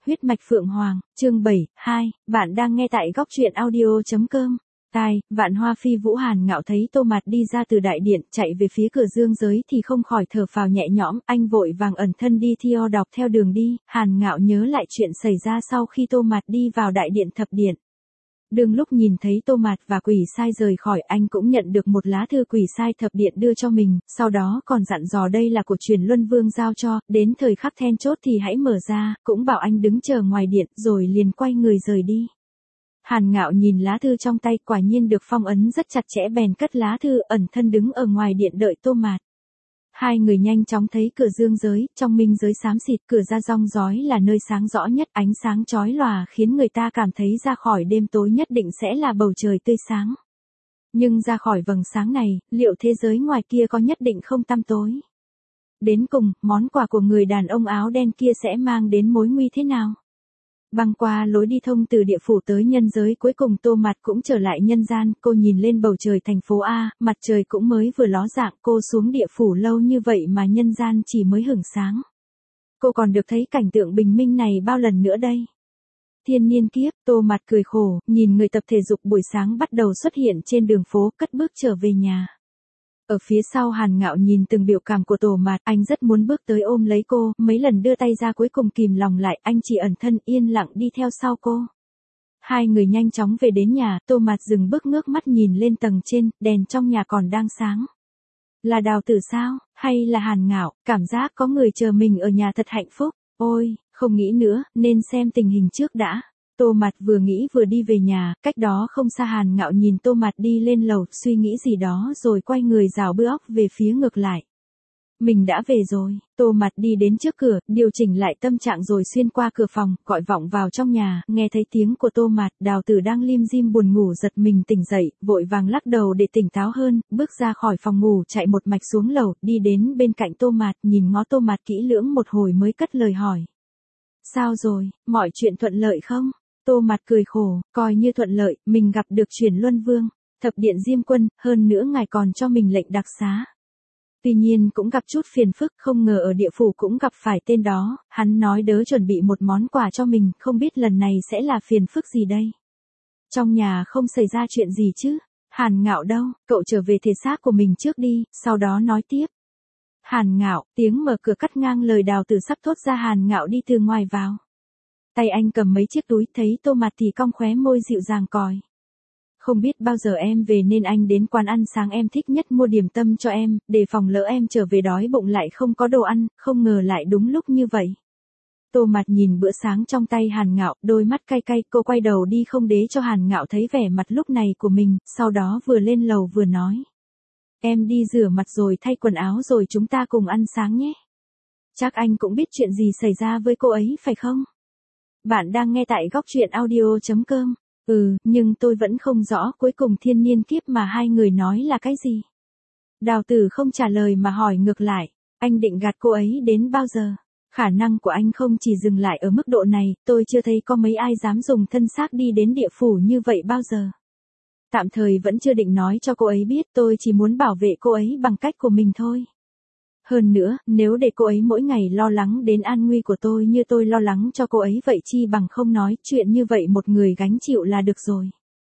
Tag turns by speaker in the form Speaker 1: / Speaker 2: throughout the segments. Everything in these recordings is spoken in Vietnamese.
Speaker 1: Huyết mạch Phượng Hoàng, chương 7, 2, bạn đang nghe tại góc truyện audio.com. Vạn Hoa Phi Vũ Hàn Ngạo thấy Tô Mạt đi ra từ đại điện, chạy về phía cửa dương giới thì không khỏi thở phào nhẹ nhõm, anh vội vàng ẩn thân đi theo dọc theo đường đi. Hàn Ngạo nhớ lại chuyện xảy ra sau khi Tô Mạt đi vào đại điện thập điện. Đương lúc nhìn thấy Tô Mạt và Quỷ Sai rời khỏi, anh cũng nhận được một lá thư Quỷ Sai thập điện đưa cho mình, sau đó còn dặn dò đây là của Truyền Luân Vương giao cho, đến thời khắc then chốt thì hãy mở ra, cũng bảo anh đứng chờ ngoài điện, rồi liền quay người rời đi. Hàn Ngạo nhìn lá thư trong tay, quả nhiên được phong ấn rất chặt chẽ, bèn cất lá thư, ẩn thân đứng ở ngoài điện đợi Tô Mạt. Hai người nhanh chóng thấy cửa dương giới, trong minh giới xám xịt, cửa ra rong rói là nơi sáng rõ nhất, ánh sáng chói lòa khiến người ta cảm thấy ra khỏi đêm tối nhất định sẽ là bầu trời tươi sáng. Nhưng ra khỏi vầng sáng này, liệu thế giới ngoài kia có nhất định không tăm tối? Đến cùng, món quà của người đàn ông áo đen kia sẽ mang đến mối nguy thế nào? Băng qua lối đi thông từ địa phủ tới nhân giới, cuối cùng Tô Mạt cũng trở lại nhân gian. Cô nhìn lên bầu trời thành phố A, mặt trời cũng mới vừa ló dạng. Cô xuống địa phủ lâu như vậy mà nhân gian chỉ mới hửng sáng. Cô còn được thấy cảnh tượng bình minh này bao lần nữa đây? Thiên niên kiếp, Tô Mạt cười khổ, nhìn người tập thể dục buổi sáng bắt đầu xuất hiện trên đường phố, cất bước trở về nhà. Ở phía sau Hàn Ngạo nhìn từng biểu cảm của Tô Mạt, anh rất muốn bước tới ôm lấy cô, mấy lần đưa tay ra cuối cùng kìm lòng lại, anh chỉ ẩn thân yên lặng đi theo sau cô. Hai người nhanh chóng về đến nhà, Tô Mạt dừng bước ngước mắt nhìn lên tầng trên, đèn trong nhà còn đang sáng. Là Đào Tử sao, hay là Hàn Ngạo, cảm giác có người chờ mình ở nhà thật hạnh phúc, ôi, không nghĩ nữa, nên xem tình hình trước đã. Tô Mạt vừa nghĩ vừa đi về nhà, cách đó không xa Hàn Ngạo nhìn Tô Mạt đi lên lầu, suy nghĩ gì đó rồi quay người rảo bước về phía ngược lại. Mình đã về rồi. Tô Mạt đi đến trước cửa, điều chỉnh lại tâm trạng rồi xuyên qua cửa phòng, gọi vọng vào trong nhà, nghe thấy tiếng của Tô Mạt, Đào Tử đang lim dim buồn ngủ giật mình tỉnh dậy, vội vàng lắc đầu để tỉnh táo hơn, bước ra khỏi phòng ngủ chạy một mạch xuống lầu, đi đến bên cạnh Tô Mạt, nhìn ngó Tô Mạt kỹ lưỡng một hồi mới cất lời hỏi. Sao rồi, mọi chuyện thuận lợi không? Tô Mạt cười khổ, coi như thuận lợi, mình gặp được Truyền Luân Vương, thập điện Diêm Quân, hơn nữa ngài còn cho mình lệnh đặc xá. Tuy nhiên cũng gặp chút phiền phức, không ngờ ở địa phủ cũng gặp phải tên đó, hắn nói đỡ chuẩn bị một món quà cho mình, không biết lần này sẽ là phiền phức gì đây. Trong nhà không xảy ra chuyện gì chứ? Hàn Ngạo đâu, cậu trở về thể xác của mình trước đi, sau đó nói tiếp. Hàn Ngạo, tiếng mở cửa cắt ngang lời Đào Tử sắp thốt ra. Hàn Ngạo đi từ ngoài vào. Tay anh cầm mấy chiếc túi, thấy Tô Mạt thì cong khóe môi dịu dàng còi. Không biết bao giờ em về nên anh đến quán ăn sáng em thích nhất mua điểm tâm cho em, để phòng lỡ em trở về đói bụng lại không có đồ ăn, không ngờ lại đúng lúc như vậy. Tô Mạt nhìn bữa sáng trong tay Hàn Ngạo, đôi mắt cay cay, cô quay đầu đi không để cho Hàn Ngạo thấy vẻ mặt lúc này của mình, sau đó vừa lên lầu vừa nói. Em đi rửa mặt rồi thay quần áo rồi chúng ta cùng ăn sáng nhé. Chắc anh cũng biết chuyện gì xảy ra với cô ấy phải không? Bạn đang nghe tại góc truyện audio.com. Nhưng tôi vẫn không rõ cuối cùng thiên niên kiếp mà hai người nói là cái gì. Đào Tử không trả lời mà hỏi ngược lại, anh định gạt cô ấy đến bao giờ? Khả năng của anh không chỉ dừng lại ở mức độ này, tôi chưa thấy có mấy ai dám dùng thân xác đi đến địa phủ như vậy bao giờ. Tạm thời vẫn chưa định nói cho cô ấy biết, tôi chỉ muốn bảo vệ cô ấy bằng cách của mình thôi. Hơn nữa, nếu để cô ấy mỗi ngày lo lắng đến an nguy của tôi như tôi lo lắng cho cô ấy vậy chi bằng không nói, chuyện như vậy một người gánh chịu là được rồi.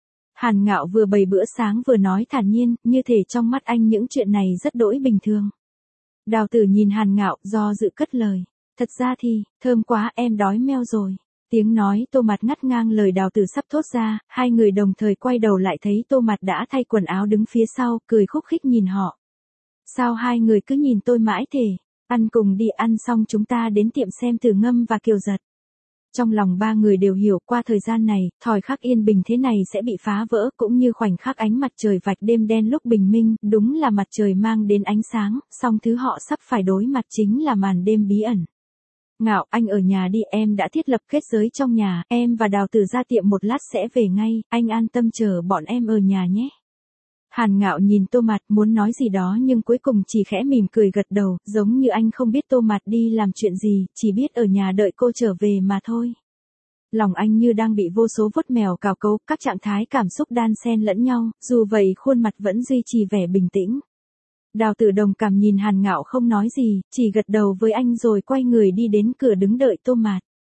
Speaker 1: Hàn Ngạo vừa bày bữa sáng vừa nói thản nhiên, như thể trong mắt anh những chuyện này rất đỗi bình thường. Đào Tử nhìn Hàn Ngạo, do dự cất lời. Thật ra thì, thơm quá, em đói meo rồi. Tiếng nói Tô Mạt ngắt ngang lời Đào Tử sắp thốt ra, hai người đồng thời quay đầu lại thấy Tô Mạt đã thay quần áo đứng phía sau, cười khúc khích nhìn họ. Sao hai người cứ nhìn tôi mãi thế? Ăn cùng đi, ăn xong chúng ta đến tiệm xem Tử Ngâm và Kiều Giật. Trong lòng ba người đều hiểu qua thời gian này, thời khắc yên bình thế này sẽ bị phá vỡ, cũng như khoảnh khắc ánh mặt trời vạch đêm đen lúc bình minh, đúng là mặt trời mang đến ánh sáng, song thứ họ sắp phải đối mặt chính là màn đêm bí ẩn. Ngạo, anh ở nhà đi, em đã thiết lập kết giới trong nhà, em và Đào Tử ra tiệm một lát sẽ về ngay, anh an tâm chờ bọn em ở nhà nhé. Hàn Ngạo nhìn Tô Mạt muốn nói gì đó nhưng cuối cùng chỉ khẽ mỉm cười gật đầu, giống như anh không biết Tô Mạt đi làm chuyện gì, chỉ biết ở nhà đợi cô trở về mà thôi. Lòng anh như đang bị vô số vuốt mèo cào cấu, các trạng thái cảm xúc đan xen lẫn nhau, dù vậy khuôn mặt vẫn duy trì vẻ bình tĩnh. Đào Tử đồng cảm nhìn Hàn Ngạo không nói gì, chỉ gật đầu với anh rồi quay người đi đến cửa đứng đợi Tô Mạt.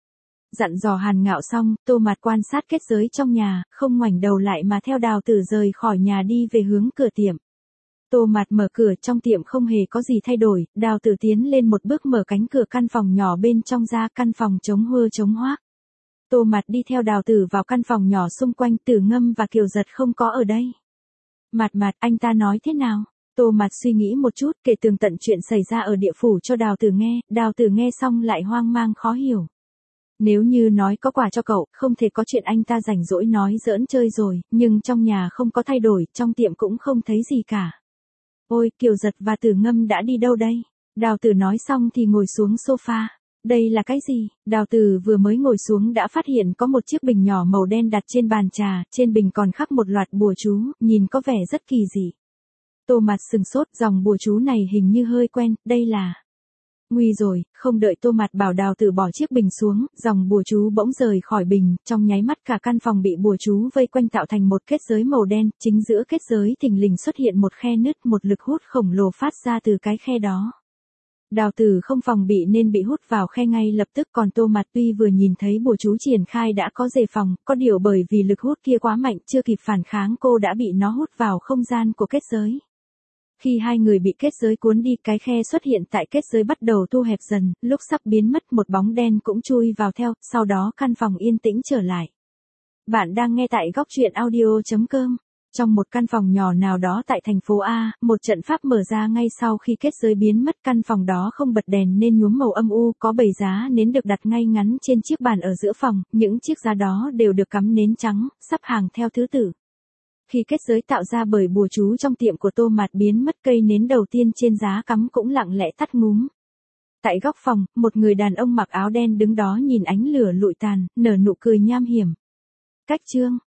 Speaker 1: Dặn dò Hàn Ngạo xong, Tô Mạt quan sát kết giới trong nhà, không ngoảnh đầu lại mà theo Đào Tử rời khỏi nhà đi về hướng cửa tiệm. Tô Mạt mở cửa, trong tiệm không hề có gì thay đổi, Đào Tử tiến lên một bước mở cánh cửa căn phòng nhỏ bên trong ra, căn phòng trống huơ trống hoác. Tô Mạt đi theo Đào Tử vào căn phòng nhỏ, xung quanh Tử Ngâm và Kiều Giật không có ở đây. Mạt, anh ta nói thế nào? Tô Mạt suy nghĩ một chút, kể tường tận chuyện xảy ra ở địa phủ cho Đào Tử nghe, Đào Tử nghe xong lại hoang mang khó hiểu. Nếu như nói có quà cho cậu, không thể có chuyện anh ta rảnh rỗi nói giỡn chơi rồi, nhưng trong nhà không có thay đổi, trong tiệm cũng không thấy gì cả. Ôi, Kiều Giật và Tử Ngâm đã đi đâu đây? Đào Tử nói xong thì ngồi xuống sofa. Đây là cái gì? Đào Tử vừa mới ngồi xuống đã phát hiện có một chiếc bình nhỏ màu đen đặt trên bàn trà, trên bình còn khắc một loạt bùa chú, nhìn có vẻ rất kỳ dị. Tô Mạt sừng sốt, dòng bùa chú này hình như hơi quen, đây là... Nguy rồi, không đợi Tô Mạt bảo Đào Tử bỏ chiếc bình xuống, dòng bùa chú bỗng rời khỏi bình, trong nháy mắt cả căn phòng bị bùa chú vây quanh tạo thành một kết giới màu đen, chính giữa kết giới thình lình xuất hiện một khe nứt, một lực hút khổng lồ phát ra từ cái khe đó. Đào Tử không phòng bị nên bị hút vào khe ngay lập tức, còn Tô Mạt tuy vừa nhìn thấy bùa chú triển khai đã có đề phòng, có điều bởi vì lực hút kia quá mạnh, chưa kịp phản kháng cô đã bị nó hút vào không gian của kết giới. Khi hai người bị kết giới cuốn đi, cái khe xuất hiện tại kết giới bắt đầu thu hẹp dần, lúc sắp biến mất một bóng đen cũng chui vào theo, sau đó căn phòng yên tĩnh trở lại. Bạn đang nghe tại góc truyện audio.com. Trong một căn phòng nhỏ nào đó tại thành phố A, một trận pháp mở ra ngay sau khi kết giới biến mất. Căn phòng đó không bật đèn nên nhuốm màu âm u, có 7 giá nến được đặt ngay ngắn trên chiếc bàn ở giữa phòng, những chiếc giá đó đều được cắm nến trắng, sắp hàng theo thứ tự. Khi kết giới tạo ra bởi bùa chú trong tiệm của Tô Mạt biến mất, cây nến đầu tiên trên giá cắm cũng lặng lẽ tắt ngúm. Tại góc phòng, một người đàn ông mặc áo đen đứng đó nhìn ánh lửa lụi tàn, nở nụ cười nham hiểm. Cách chương